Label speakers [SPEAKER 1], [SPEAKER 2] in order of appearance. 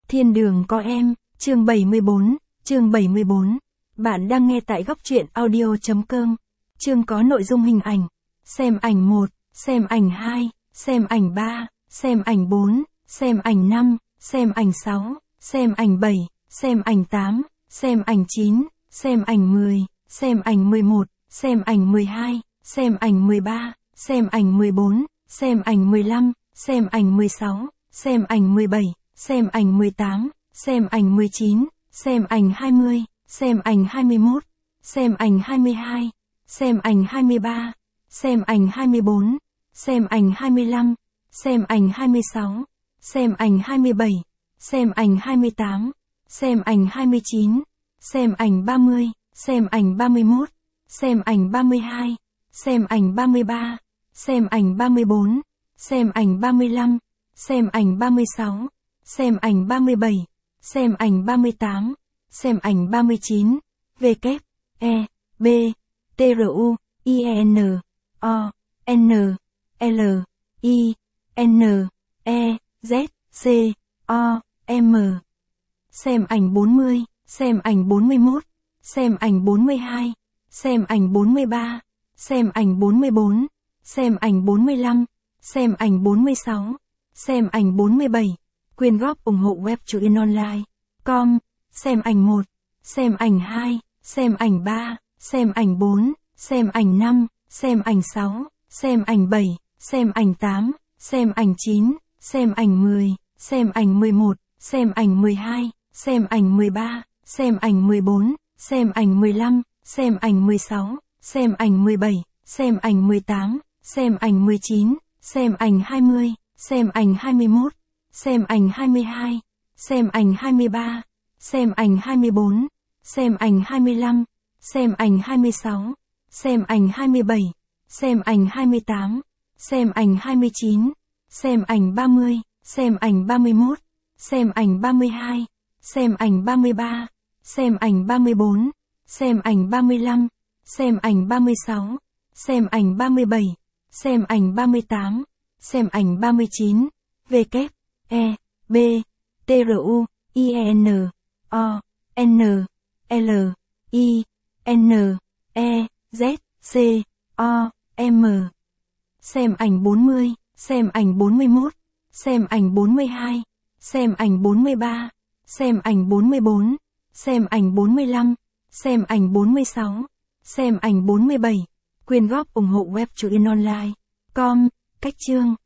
[SPEAKER 1] Thiên đường có em, chương 74. Bạn đang nghe tại góc truyện audio.com. Chương có nội dung hình ảnh. Xem ảnh 1, xem ảnh 2, xem ảnh 3, xem ảnh 4, xem ảnh 5, xem ảnh 6, xem ảnh 7, xem ảnh 8, xem ảnh 9, xem ảnh 10, xem ảnh 11, xem ảnh 12, xem ảnh 13, xem ảnh 14, xem ảnh 15, xem ảnh 16, xem ảnh 17, xem ảnh 18, xem ảnh 19, xem ảnh 20, xem ảnh 21, xem ảnh 22, xem ảnh 23, xem ảnh 24, xem ảnh 25, xem ảnh 26, xem ảnh 27, xem ảnh 28, xem ảnh 29, xem ảnh 30, xem ảnh 31, xem ảnh 32, xem ảnh 33, xem ảnh 34, xem ảnh 35, xem ảnh 36, xem ảnh 37, xem ảnh 38, xem ảnh 39, W, E, B, T R U, I N, O, N, L, I, N, E, Z, C, O, M. Xem ảnh 40, xem ảnh 41, xem ảnh 42, xem ảnh 43, xem ảnh 44, xem ảnh 45, xem ảnh 46, xem ảnh 47. Quyên góp ủng hộ web truyện online.com. Xem ảnh 1, xem ảnh 2, xem ảnh 3, xem ảnh 4, xem ảnh 5, xem ảnh 6, xem ảnh 7, xem ảnh 8, xem ảnh 9, xem ảnh 10, xem ảnh 11, xem ảnh 12, xem ảnh 13, xem ảnh 14, xem ảnh 15, xem ảnh 16, xem ảnh 17, xem ảnh 18, xem ảnh 19, xem ảnh 20, xem ảnh 21, xem ảnh 22, xem ảnh 23, xem ảnh 24, xem ảnh 25, xem ảnh 26, xem ảnh 27, xem ảnh 28, xem ảnh 29, xem ảnh 30, xem ảnh 31, xem ảnh 32, xem ảnh 33, xem ảnh 34, xem ảnh 35, xem ảnh 36, xem ảnh 37, xem ảnh 38, xem ảnh 39, W, E, B, T R U, I N, O, N, L, I, N, E, Z, C, O, M. Xem ảnh 40, xem ảnh 41, xem ảnh 42, xem ảnh 43, xem ảnh 44, xem ảnh 45, xem ảnh 46, xem ảnh 47. Quyên góp ủng hộ web truyện online.com. Cách chương.